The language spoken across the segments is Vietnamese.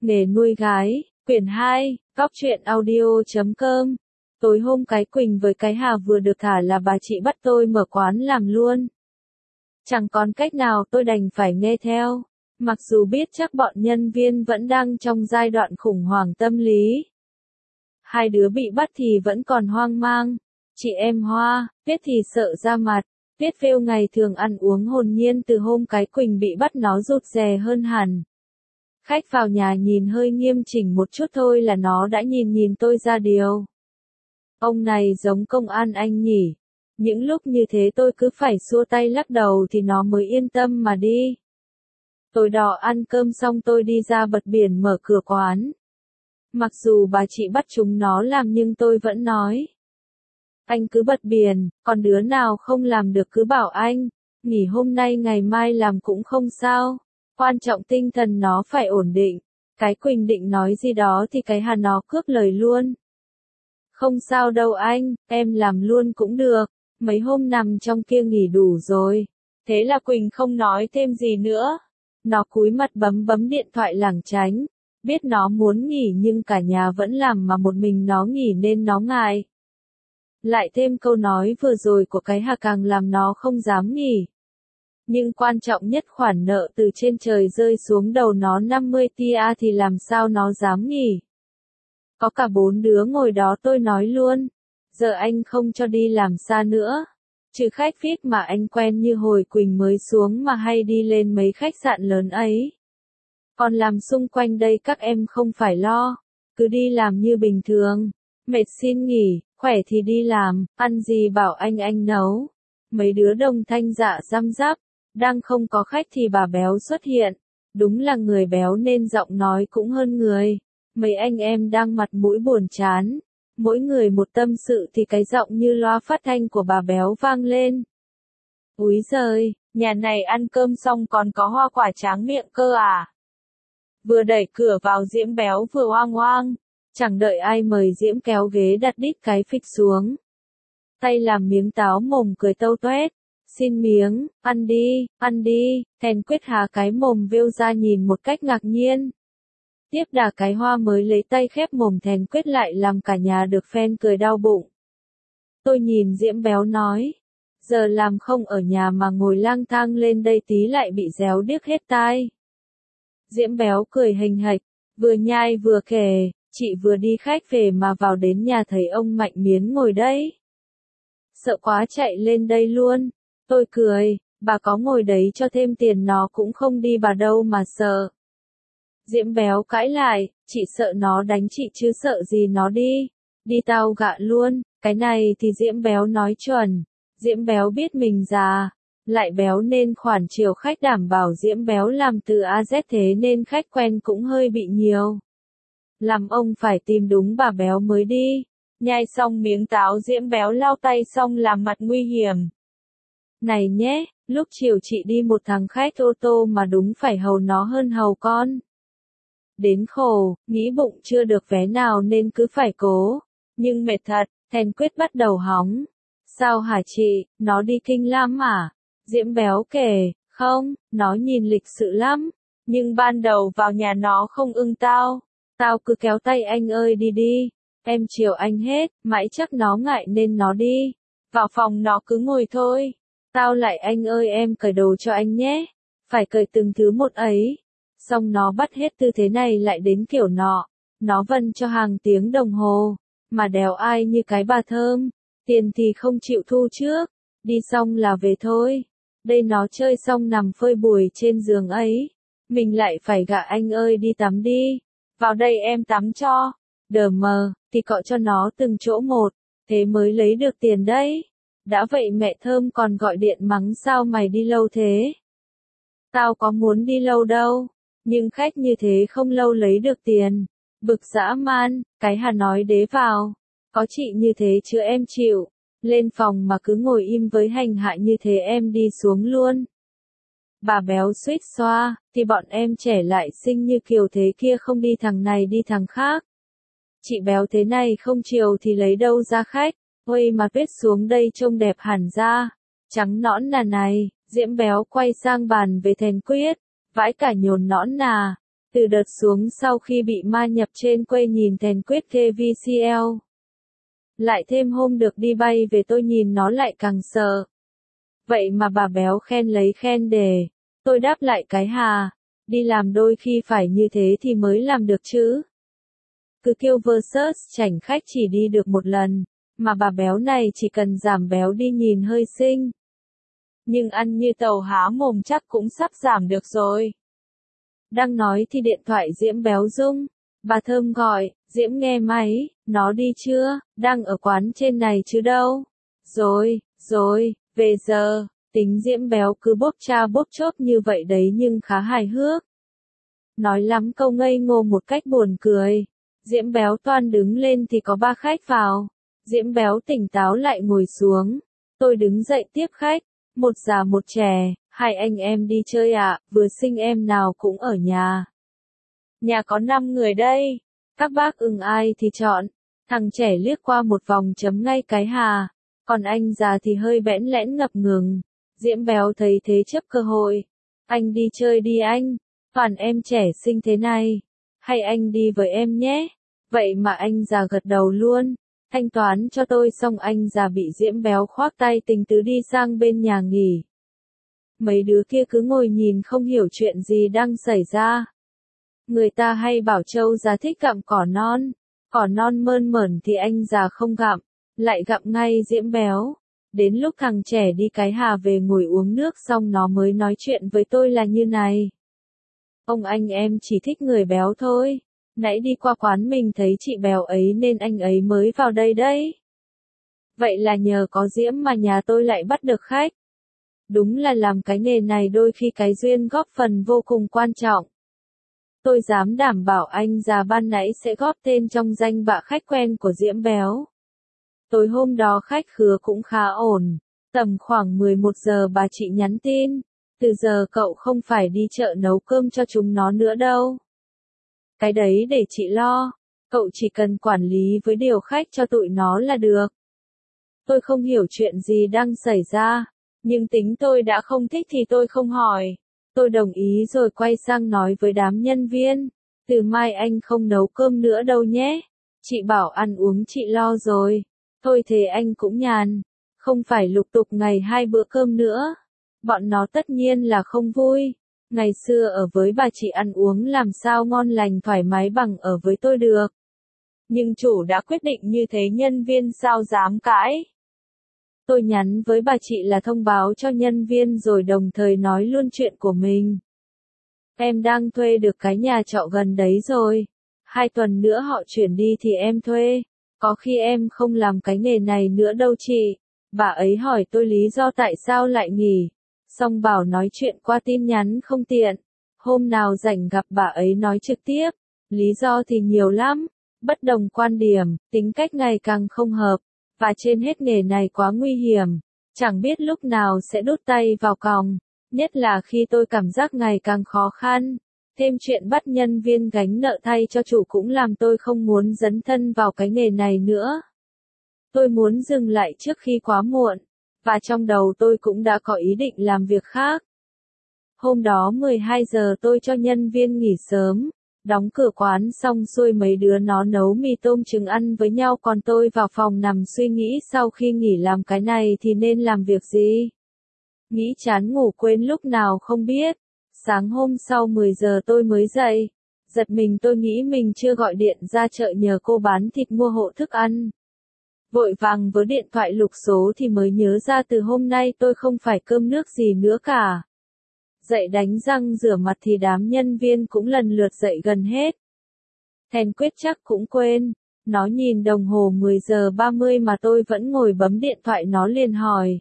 Nghề nuôi gái, quyển 2, góc truyện audio.com. Tối hôm cái Quỳnh với cái Hà vừa được thả là bà chị bắt tôi mở quán làm luôn. Chẳng còn cách nào tôi đành phải nghe theo, mặc dù biết chắc bọn nhân viên vẫn đang trong giai đoạn khủng hoảng tâm lý. Hai đứa bị bắt thì vẫn còn hoang mang, chị em Hoa, Tuyết thì sợ ra mặt. Tuyết phêu ngày thường ăn uống hồn nhiên, từ hôm cái Quỳnh bị bắt nó rụt rè hơn hẳn. Khách vào nhà nhìn hơi nghiêm chỉnh một chút thôi là nó đã nhìn tôi ra điều. Ông này giống công an anh nhỉ. Những lúc như thế tôi cứ phải xua tay lắc đầu thì nó mới yên tâm mà đi. Tối đó ăn cơm xong tôi đi ra bật biển mở cửa quán. Mặc dù bà chị bắt chúng nó làm nhưng tôi vẫn nói. Anh cứ bật biển, còn đứa nào không làm được cứ bảo anh. Nghỉ hôm nay ngày mai làm cũng không sao. Quan trọng tinh thần nó phải ổn định. Cái Quỳnh định nói gì đó thì cái Hà nó cướp lời luôn. Không sao đâu anh, em làm luôn cũng được. Mấy hôm nằm trong kia nghỉ đủ rồi. Thế là Quỳnh không nói thêm gì nữa. Nó cúi mặt bấm điện thoại lảng tránh. Biết nó muốn nghỉ nhưng cả nhà vẫn làm mà một mình nó nghỉ nên nó ngại. Lại thêm câu nói vừa rồi của cái Hà càng làm nó không dám nghỉ. Nhưng quan trọng nhất, khoản nợ từ trên trời rơi xuống đầu nó 50 tia thì làm sao nó dám nghỉ. Có cả 4 đứa ngồi đó tôi nói luôn. Giờ anh không cho đi làm xa nữa. Trừ khách VIP mà anh quen như hồi Quỳnh mới xuống mà hay đi lên mấy khách sạn lớn ấy. Còn làm xung quanh đây các em không phải lo. Cứ đi làm như bình thường. Mệt xin nghỉ, khỏe thì đi làm, ăn gì bảo anh nấu. Mấy đứa đồng thanh dạ răm rắp. Đang không có khách thì bà béo xuất hiện. Đúng là người béo nên giọng nói cũng hơn người. Mấy anh em đang mặt mũi buồn chán. Mỗi người một tâm sự thì cái giọng như loa phát thanh của bà béo vang lên. Úi giời, nhà này ăn cơm xong còn có hoa quả tráng miệng cơ à? Vừa đẩy cửa vào Diễm béo vừa oang oang. Chẳng đợi ai mời Diễm kéo ghế đặt đít cái phịch xuống. Tay làm miếng táo mồm cười tâu toét. Xin miếng, ăn đi, Thèn Quyết há cái mồm vêu ra nhìn một cách ngạc nhiên. Tiếp đà cái Hoa mới lấy tay khép mồm Thèn Quyết lại làm cả nhà được phen cười đau bụng. Tôi nhìn Diễm béo nói. Giờ làm không ở nhà mà ngồi lang thang lên đây tí lại bị réo điếc hết tai. Diễm béo cười hình hạch, vừa nhai vừa kể, chị vừa đi khách về mà vào đến nhà thấy ông Mạnh Miến ngồi đấy. Sợ quá chạy lên đây luôn. Tôi cười, bà có ngồi đấy cho thêm tiền nó cũng không đi bà đâu mà sợ. Diễm béo cãi lại, chị sợ nó đánh chị chứ sợ gì nó đi. Đi tao gạ luôn, cái này thì Diễm béo nói chuẩn. Diễm béo biết mình già, lại béo nên khoản chiều khách đảm bảo Diễm béo làm từ A Z thế nên khách quen cũng hơi bị nhiều. Làm ông phải tìm đúng bà béo mới đi. Nhai xong miếng táo Diễm béo lau tay xong làm mặt nguy hiểm. Này nhé, lúc chiều chị đi một thằng khách ô tô mà đúng phải hầu nó hơn hầu con. Đến khổ, nghĩ bụng chưa được vé nào nên cứ phải cố. Nhưng mệt thật, Thèn Quyết bắt đầu hóng. Sao hả chị, nó đi kinh lắm à? Diễm béo kể, không, nó nhìn lịch sự lắm. Nhưng ban đầu vào nhà nó không ưng tao. Tao cứ kéo tay anh ơi đi, em chiều anh hết, mãi chắc nó ngại nên nó đi. Vào phòng nó cứ ngồi thôi. Tao lại anh ơi em cởi đồ cho anh nhé. Phải cởi từng thứ một ấy. Xong nó bắt hết tư thế này lại đến kiểu nọ. Nó vần cho hàng tiếng đồng hồ. Mà đèo ai như cái bà Thơm. Tiền thì không chịu thu trước. Đi xong là về thôi. Đây nó chơi xong nằm phơi bùi trên giường ấy. Mình lại phải gạ anh ơi đi tắm đi. Vào đây em tắm cho. Đờ mờ, thì cọ cho nó từng chỗ một. Thế mới lấy được tiền đấy. Đã vậy mẹ Thơm còn gọi điện mắng sao mày đi lâu thế. Tao có muốn đi lâu đâu. Nhưng khách như thế không lâu lấy được tiền. Bực dã man, cái Hà nói đế vào. Có chị như thế chứ em chịu. Lên phòng mà cứ ngồi im với hành hạ như thế em đi xuống luôn. Bà béo suýt xoa, thì bọn em trẻ lại xinh như Kiều thế kia không đi thằng này đi thằng khác. Chị béo thế này không chiều thì lấy đâu ra khách. Ôi mà vết xuống đây trông đẹp hẳn ra. Trắng nõn nà này, Diễm béo quay sang bàn về Thèn Quyết. Vãi cả nhồn nõn nà. Từ đợt xuống sau khi bị ma nhập trên quay nhìn Thèn Quyết KVCL. Lại thêm hôm được đi bay về tôi nhìn nó lại càng sợ. Vậy mà bà béo khen lấy khen đề. Tôi đáp lại cái hà. Đi làm đôi khi phải như thế thì mới làm được chứ. Cứ kêu versus chảnh khách chỉ đi được một lần. Mà bà béo này chỉ cần giảm béo đi nhìn hơi xinh. Nhưng ăn như tàu há mồm chắc cũng sắp giảm được rồi. Đang nói thì điện thoại Diễm béo rung. Bà Thơm gọi, Diễm nghe máy, nó đi chưa, đang ở quán trên này chứ đâu. Rồi, về giờ, tính Diễm béo cứ bốp cha bốp chốt như vậy đấy nhưng khá hài hước. Nói lắm câu ngây ngô một cách buồn cười. Diễm béo toan đứng lên thì có 3 khách vào. Diễm béo tỉnh táo lại ngồi xuống. Tôi đứng dậy tiếp khách. Một già một trẻ, 2 anh em đi chơi ạ, vừa sinh em nào cũng ở nhà. Nhà có 5 người đây. Các bác ai thì chọn. Thằng trẻ liếc qua một vòng chấm ngay cái hà. Còn anh già thì hơi bẽn lẽn ngập ngừng. Diễm béo thấy thế chấp cơ hội. Anh đi chơi đi anh. Toàn em trẻ xinh thế này. Hay anh đi với em nhé. Vậy mà anh già gật đầu luôn. Thanh toán cho tôi xong anh già bị Diễm béo khoác tay tình tứ đi sang bên nhà nghỉ. Mấy đứa kia cứ ngồi nhìn không hiểu chuyện gì đang xảy ra. Người ta hay bảo trâu già thích gặm cỏ non mơn mởn thì anh già không gặm, lại gặm ngay Diễm béo. Đến lúc thằng trẻ đi cái hà về ngồi uống nước xong nó mới nói chuyện với tôi là như này. Ông anh em chỉ thích người béo thôi. Nãy đi qua quán mình thấy chị béo ấy nên anh ấy mới vào đây đấy. Vậy là nhờ có Diễm mà nhà tôi lại bắt được khách. Đúng là làm cái nghề này đôi khi cái duyên góp phần vô cùng quan trọng. Tôi dám đảm bảo anh già ban nãy sẽ góp tên trong danh bạ khách quen của Diễm béo. Tối hôm đó khách khứa cũng khá ổn. Tầm khoảng 11 giờ bà chị nhắn tin. Từ giờ cậu không phải đi chợ nấu cơm cho chúng nó nữa đâu. Cái đấy để chị lo. Cậu chỉ cần quản lý với điều khách cho tụi nó là được. Tôi không hiểu chuyện gì đang xảy ra. Nhưng tính tôi đã không thích thì tôi không hỏi. Tôi đồng ý rồi quay sang nói với đám nhân viên. Từ mai anh không nấu cơm nữa đâu nhé. Chị bảo ăn uống chị lo rồi. Thôi thế anh cũng nhàn. Không phải lục tục ngày 2 bữa cơm nữa. Bọn nó tất nhiên là không vui. Ngày xưa ở với bà chị ăn uống làm sao ngon lành thoải mái bằng ở với tôi được. Nhưng chủ đã quyết định như thế nhân viên sao dám cãi. Tôi nhắn với bà chị là thông báo cho nhân viên rồi đồng thời nói luôn chuyện của mình. Em đang thuê được cái nhà trọ gần đấy rồi. 2 tuần nữa họ chuyển đi thì em thuê. Có khi em không làm cái nghề này nữa đâu chị. Bà ấy hỏi tôi lý do tại sao lại nghỉ. Xong bảo nói chuyện qua tin nhắn không tiện. Hôm nào rảnh gặp bà ấy nói trực tiếp. Lý do thì nhiều lắm. Bất đồng quan điểm, tính cách ngày càng không hợp. Và trên hết nghề này quá nguy hiểm. Chẳng biết lúc nào sẽ đút tay vào còng. Nhất là khi tôi cảm giác ngày càng khó khăn. Thêm chuyện bắt nhân viên gánh nợ thay cho chủ cũng làm tôi không muốn dấn thân vào cái nghề này nữa. Tôi muốn dừng lại trước khi quá muộn. Và trong đầu tôi cũng đã có ý định làm việc khác. Hôm đó 12 giờ tôi cho nhân viên nghỉ sớm. Đóng cửa quán xong xuôi mấy đứa nó nấu mì tôm trứng ăn với nhau còn tôi vào phòng nằm suy nghĩ sau khi nghỉ làm cái này thì nên làm việc gì. Nghĩ chán ngủ quên lúc nào không biết. Sáng hôm sau 10 giờ tôi mới dậy. Giật mình tôi nghĩ mình chưa gọi điện ra chợ nhờ cô bán thịt mua hộ thức ăn. Vội vàng với điện thoại lục số thì mới nhớ ra từ hôm nay tôi không phải cơm nước gì nữa cả. Dậy đánh răng rửa mặt thì đám nhân viên cũng lần lượt dậy gần hết. Thèn Quyết chắc cũng quên. Nó nhìn đồng hồ 10 giờ 30 mà tôi vẫn ngồi bấm điện thoại nó liền hỏi.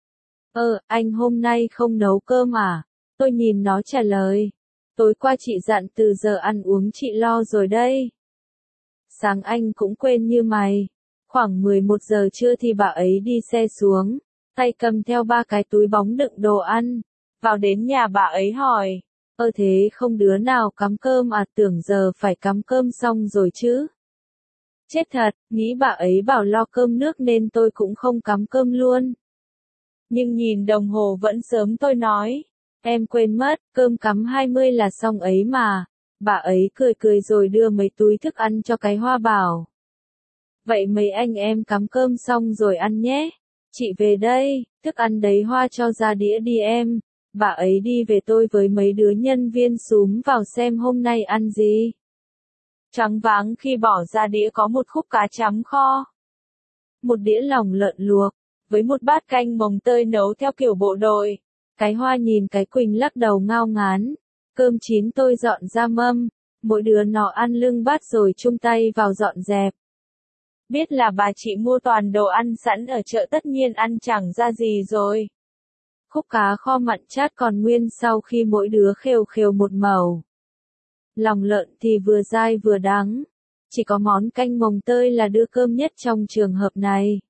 Anh hôm nay không nấu cơm à? Tôi nhìn nó trả lời. Tối qua chị dặn từ giờ ăn uống chị lo rồi đây. Sáng anh cũng quên như mày. Khoảng 11 giờ trưa thì bà ấy đi xe xuống. Tay cầm theo 3 cái túi bóng đựng đồ ăn. Vào đến nhà bà ấy hỏi. Thế không đứa nào cắm cơm à, tưởng giờ phải cắm cơm xong rồi chứ. Chết thật, nghĩ bà ấy bảo lo cơm nước nên tôi cũng không cắm cơm luôn. Nhưng nhìn đồng hồ vẫn sớm tôi nói. Em quên mất, cơm cắm 20 là xong ấy mà. Bà ấy cười cười rồi đưa mấy túi thức ăn cho cái Hoa bảo. Vậy mấy anh em cắm cơm xong rồi ăn nhé. Chị về đây, thức ăn đấy Hoa cho ra đĩa đi em. Bà ấy đi về tôi với mấy đứa nhân viên xúm vào xem hôm nay ăn gì. Choáng váng khi bỏ ra đĩa có một khúc cá chấm kho. Một đĩa lòng lợn luộc, với một bát canh mồng tơi nấu theo kiểu bộ đội. Cái Hoa nhìn cái Quỳnh lắc đầu ngao ngán. Cơm chín tôi dọn ra mâm, mỗi đứa nó ăn lưng bát rồi chung tay vào dọn dẹp. Biết là bà chị mua toàn đồ ăn sẵn ở chợ tất nhiên ăn chẳng ra gì rồi. Khúc cá kho mặn chát còn nguyên sau khi mỗi đứa khều khều một mẩu. Lòng lợn thì vừa dai vừa đắng. Chỉ có món canh mồng tơi là đưa cơm nhất trong trường hợp này.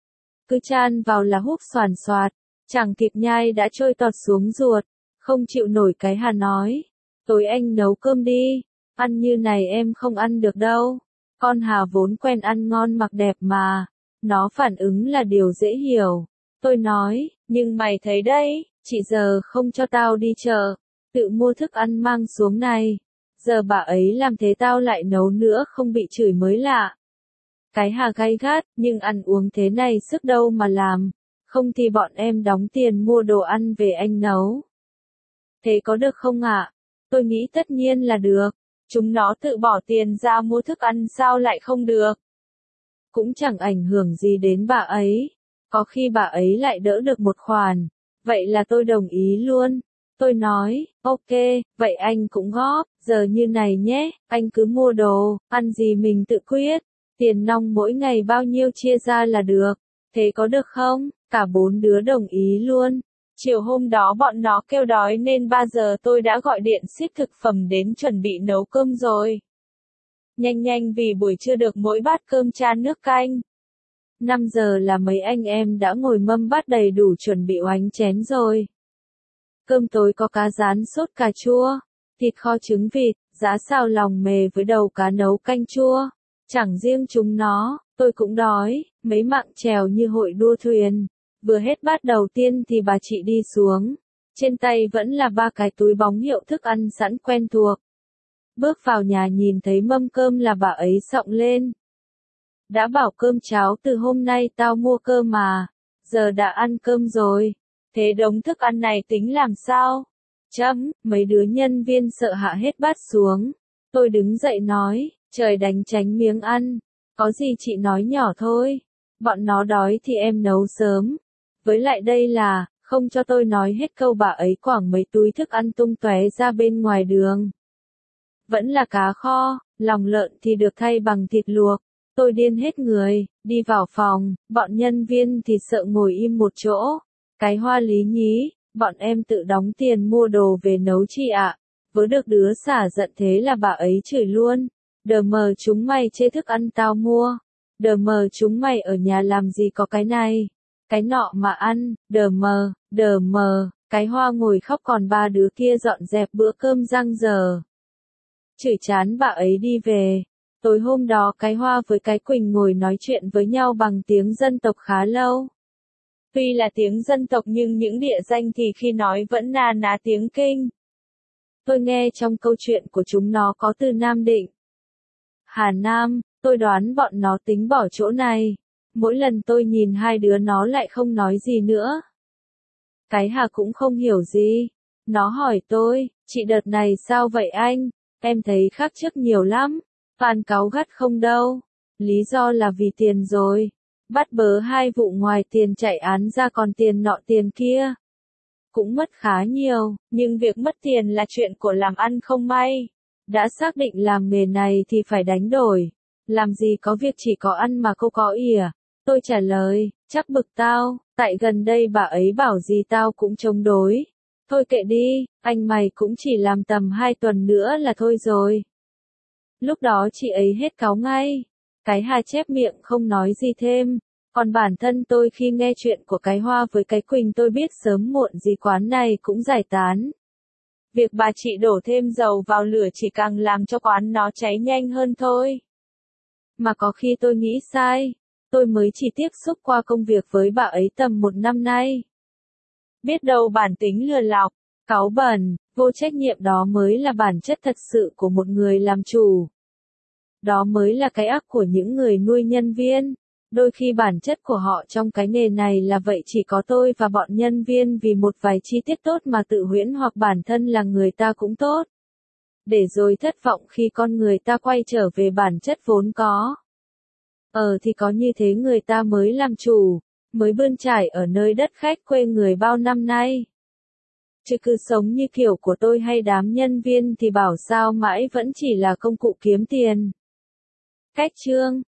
Cứ chan vào là húp xoàn xoạt, chẳng kịp nhai đã trôi tọt xuống ruột. Không chịu nổi cái Hà nói. Tối anh nấu cơm đi, ăn như này em không ăn được đâu. Con Hà vốn quen ăn ngon mặc đẹp mà. Nó phản ứng là điều dễ hiểu. Tôi nói, nhưng mày thấy đấy, chị giờ không cho tao đi chợ, tự mua thức ăn mang xuống này. Giờ bà ấy làm thế tao lại nấu nữa không bị chửi mới lạ. Cái Hà gay gắt, nhưng ăn uống thế này sức đâu mà làm. Không thì bọn em đóng tiền mua đồ ăn về anh nấu. Thế có được không ạ? Tôi nghĩ tất nhiên là được. Chúng nó tự bỏ tiền ra mua thức ăn sao lại không được? Cũng chẳng ảnh hưởng gì đến bà ấy. Có khi bà ấy lại đỡ được một khoản. Vậy là tôi đồng ý luôn. Tôi nói, ok, vậy anh cũng góp, giờ như này nhé, anh cứ mua đồ, ăn gì mình tự quyết. Tiền nong mỗi ngày bao nhiêu chia ra là được. Thế có được không? Cả bốn đứa đồng ý luôn. Chiều hôm đó bọn nó kêu đói nên 3 giờ tôi đã gọi điện ship thực phẩm đến chuẩn bị nấu cơm rồi. Nhanh nhanh vì buổi trưa được mỗi bát cơm chan nước canh. 5 giờ là mấy anh em đã ngồi mâm bát đầy đủ chuẩn bị oánh chén rồi. Cơm tối có cá rán sốt cà chua, thịt kho trứng vịt, giá xào lòng mề với đầu cá nấu canh chua. Chẳng riêng chúng nó, tôi cũng đói, mấy mạng chèo như hội đua thuyền. Vừa hết bát đầu tiên thì bà chị đi xuống. Trên tay vẫn là 3 cái túi bóng hiệu thức ăn sẵn quen thuộc. Bước vào nhà nhìn thấy mâm cơm là bà ấy xọng lên. Đã bảo cơm cháo từ hôm nay tao mua cơm mà. Giờ đã ăn cơm rồi. Thế đống thức ăn này tính làm sao? Mấy đứa nhân viên sợ hạ hết bát xuống. Tôi đứng dậy nói, trời đánh tránh miếng ăn. Có gì chị nói nhỏ thôi. Bọn nó đói thì em nấu sớm. Với lại đây là, không cho tôi nói hết câu bà ấy quẳng mấy túi thức ăn tung tóe ra bên ngoài đường. Vẫn là cá kho, lòng lợn thì được thay bằng thịt luộc. Tôi điên hết người, đi vào phòng, bọn nhân viên thì sợ ngồi im một chỗ. Cái Hoa lý nhí, bọn em tự đóng tiền mua đồ về nấu chị ạ. Vớ được đứa xả giận thế là bà ấy chửi luôn. Đờ mờ chúng mày chê thức ăn tao mua. Đờ mờ chúng mày ở nhà làm gì có cái này. Cái nọ mà ăn, đờ mờ, cái Hoa ngồi khóc còn 3 đứa kia dọn dẹp bữa cơm giang dở. Chửi chán bà ấy đi về. Tối hôm đó cái Hoa với cái Quỳnh ngồi nói chuyện với nhau bằng tiếng dân tộc khá lâu. Tuy là tiếng dân tộc nhưng những địa danh thì khi nói vẫn na ná tiếng Kinh. Tôi nghe trong câu chuyện của chúng nó có từ Nam Định, Hà Nam, tôi đoán bọn nó tính bỏ chỗ này. Mỗi lần tôi nhìn hai đứa nó lại không nói gì nữa. Cái Hà cũng không hiểu gì. Nó hỏi tôi, chị đợt này sao vậy anh? Em thấy khác trước nhiều lắm. Toàn cáu gắt không đâu. Lý do là vì tiền rồi. Bắt bớ 2 vụ ngoài tiền chạy án ra còn tiền nọ tiền kia. Cũng mất khá nhiều, nhưng việc mất tiền là chuyện của làm ăn không may. Đã xác định làm nghề này thì phải đánh đổi. Làm gì có việc chỉ có ăn mà câu có ỉa. Tôi trả lời, chắc bực tao, tại gần đây bà ấy bảo gì tao cũng chống đối. Thôi kệ đi, anh mày cũng chỉ làm tầm 2 tuần nữa là thôi rồi. Lúc đó chị ấy hết cáu ngay. Cái Hà chép miệng không nói gì thêm. Còn bản thân tôi khi nghe chuyện của cái Hoa với cái Quỳnh tôi biết sớm muộn gì quán này cũng giải tán. Việc bà chị đổ thêm dầu vào lửa chỉ càng làm cho quán nó cháy nhanh hơn thôi. Mà có khi tôi nghĩ sai. Tôi mới chỉ tiếp xúc qua công việc với bà ấy tầm 1 năm nay. Biết đâu bản tính lừa lọc. Cáu bẩn, vô trách nhiệm đó mới là bản chất thật sự của một người làm chủ. Đó mới là cái ác của những người nuôi nhân viên. Đôi khi bản chất của họ trong cái nghề này là vậy, chỉ có tôi và bọn nhân viên vì một vài chi tiết tốt mà tự huyễn hoặc bản thân là người ta cũng tốt. Để rồi thất vọng khi con người ta quay trở về bản chất vốn có. Thì có như thế người ta mới làm chủ, mới bươn trải ở nơi đất khách quê người bao năm nay. Chứ cứ sống như kiểu của tôi hay đám nhân viên thì bảo sao mãi vẫn chỉ là công cụ kiếm tiền. Cách chương